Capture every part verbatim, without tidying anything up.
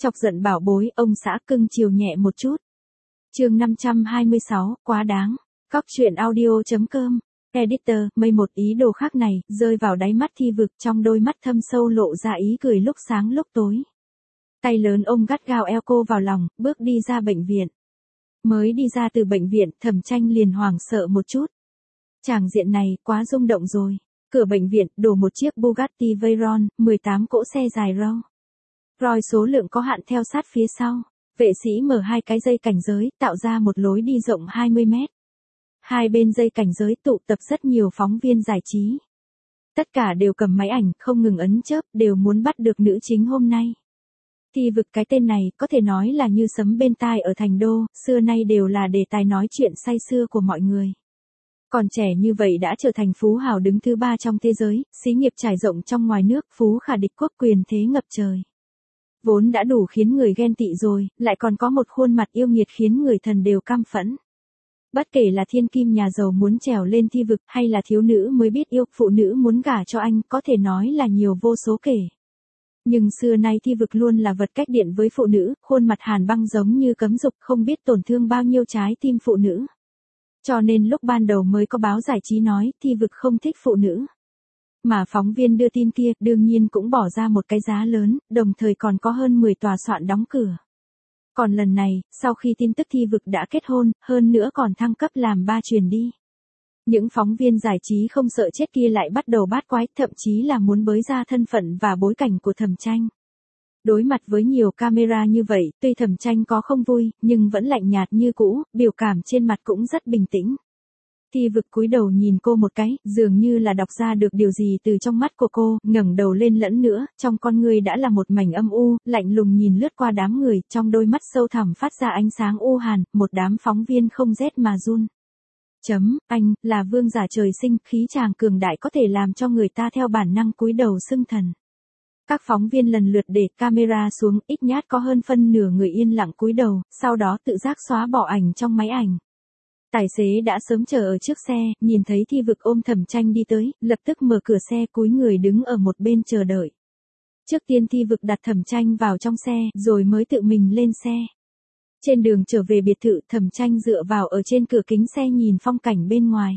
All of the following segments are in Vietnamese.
Chọc giận bảo bối, ông xã cưng chiều nhẹ một chút. Chương năm trăm hai mươi sáu, quá đáng. Cóc truyện audio.com. Editor, mây một ý đồ khác này, rơi vào đáy mắt Thi Vực, trong đôi mắt thâm sâu lộ ra ý cười lúc sáng lúc tối. Tay lớn ôm gắt gao eo cô vào lòng, bước đi ra bệnh viện. Mới đi ra từ bệnh viện, Thẩm Tranh liền hoảng sợ một chút. Tràng diện này, quá rung động rồi. Cửa bệnh viện, đổ một chiếc Bugatti Veyron, mười tám cỗ xe dài râu. Rồi số lượng có hạn theo sát phía sau. Vệ sĩ mở hai cái dây cảnh giới, tạo ra một lối đi rộng hai mươi mét. Hai bên dây cảnh giới tụ tập rất nhiều phóng viên giải trí. Tất cả đều cầm máy ảnh, không ngừng ấn chớp, đều muốn bắt được nữ chính hôm nay. Thi Vực, cái tên này, có thể nói là như sấm bên tai ở thành đô, xưa nay đều là đề tài nói chuyện say sưa của mọi người. Còn trẻ như vậy đã trở thành phú hào đứng thứ ba trong thế giới, xí nghiệp trải rộng trong ngoài nước, phú khả địch quốc, quyền thế ngập trời. Vốn đã đủ khiến người ghen tị rồi, lại còn có một khuôn mặt yêu nghiệt khiến người thần đều căm phẫn. Bất kể là thiên kim nhà giàu muốn trèo lên Thi Vực, hay là thiếu nữ mới biết yêu, phụ nữ muốn gả cho anh, có thể nói là nhiều vô số kể. Nhưng xưa nay Thi Vực luôn là vật cách điện với phụ nữ, khuôn mặt hàn băng giống như cấm dục, không biết tổn thương bao nhiêu trái tim phụ nữ. Cho nên lúc ban đầu mới có báo giải trí nói, Thi Vực không thích phụ nữ. Mà phóng viên đưa tin kia, đương nhiên cũng bỏ ra một cái giá lớn, đồng thời còn có hơn mười tòa soạn đóng cửa. Còn lần này, sau khi tin tức Thi Vực đã kết hôn, hơn nữa còn thăng cấp làm ba truyền đi. Những phóng viên giải trí không sợ chết kia lại bắt đầu bát quái, thậm chí là muốn bới ra thân phận và bối cảnh của Thẩm Tranh. Đối mặt với nhiều camera như vậy, tuy Thẩm Tranh có không vui, nhưng vẫn lạnh nhạt như cũ, biểu cảm trên mặt cũng rất bình tĩnh. Thi Vực cúi đầu nhìn cô một cái, dường như là đọc ra được điều gì từ trong mắt của cô, ngẩng đầu lên lẫn nữa, trong con người đã là một mảnh âm u, lạnh lùng nhìn lướt qua đám người, trong đôi mắt sâu thẳm phát ra ánh sáng u hàn, một đám phóng viên không rét mà run. Chấm, anh, là vương giả trời sinh, khí chàng cường đại có thể làm cho người ta theo bản năng cúi đầu xưng thần. Các phóng viên lần lượt để camera xuống, ít nhát có hơn phân nửa người yên lặng cúi đầu, sau đó tự giác xóa bỏ ảnh trong máy ảnh. Tài xế đã sớm chờ ở trước xe, nhìn thấy Thi Vực ôm Thẩm Tranh đi tới, lập tức mở cửa xe, cúi người đứng ở một bên chờ đợi. Trước tiên Thi Vực đặt Thẩm Tranh vào trong xe, rồi mới tự mình lên xe. Trên đường trở về biệt thự, Thẩm Tranh dựa vào ở trên cửa kính xe nhìn phong cảnh bên ngoài.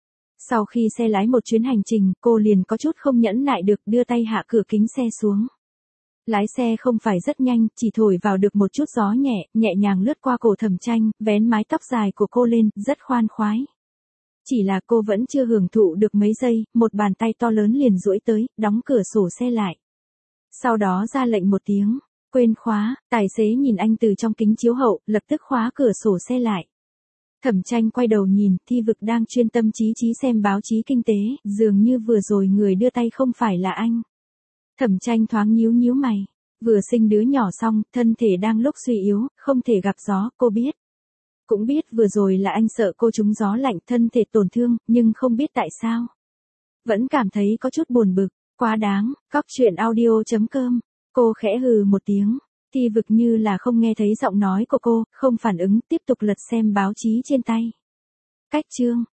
Sau khi xe lái một chuyến hành trình, cô liền có chút không nhẫn nại được, đưa tay hạ cửa kính xe xuống. Lái xe không phải rất nhanh, chỉ thổi vào được một chút gió nhẹ, nhẹ nhàng lướt qua cổ Thẩm Tranh, vén mái tóc dài của cô lên, rất khoan khoái. Chỉ là cô vẫn chưa hưởng thụ được mấy giây, một bàn tay to lớn liền duỗi tới, đóng cửa sổ xe lại. Sau đó ra lệnh một tiếng, quên khóa, tài xế nhìn anh từ trong kính chiếu hậu, lập tức khóa cửa sổ xe lại. Thẩm Tranh quay đầu nhìn, Thi Vực đang chuyên tâm chí chí xem báo chí kinh tế, dường như vừa rồi người đưa tay không phải là anh. Thẩm Tranh thoáng nhíu nhíu mày, vừa sinh đứa nhỏ xong, thân thể đang lúc suy yếu, không thể gặp gió, cô biết. Cũng biết vừa rồi là anh sợ cô trúng gió lạnh, thân thể tổn thương, nhưng không biết tại sao. Vẫn cảm thấy có chút buồn bực, quá đáng, cóc truyện audio.com. Cô khẽ hừ một tiếng, Thi Vực như là không nghe thấy giọng nói của cô, không phản ứng, tiếp tục lật xem báo chí trên tay. Cách chương.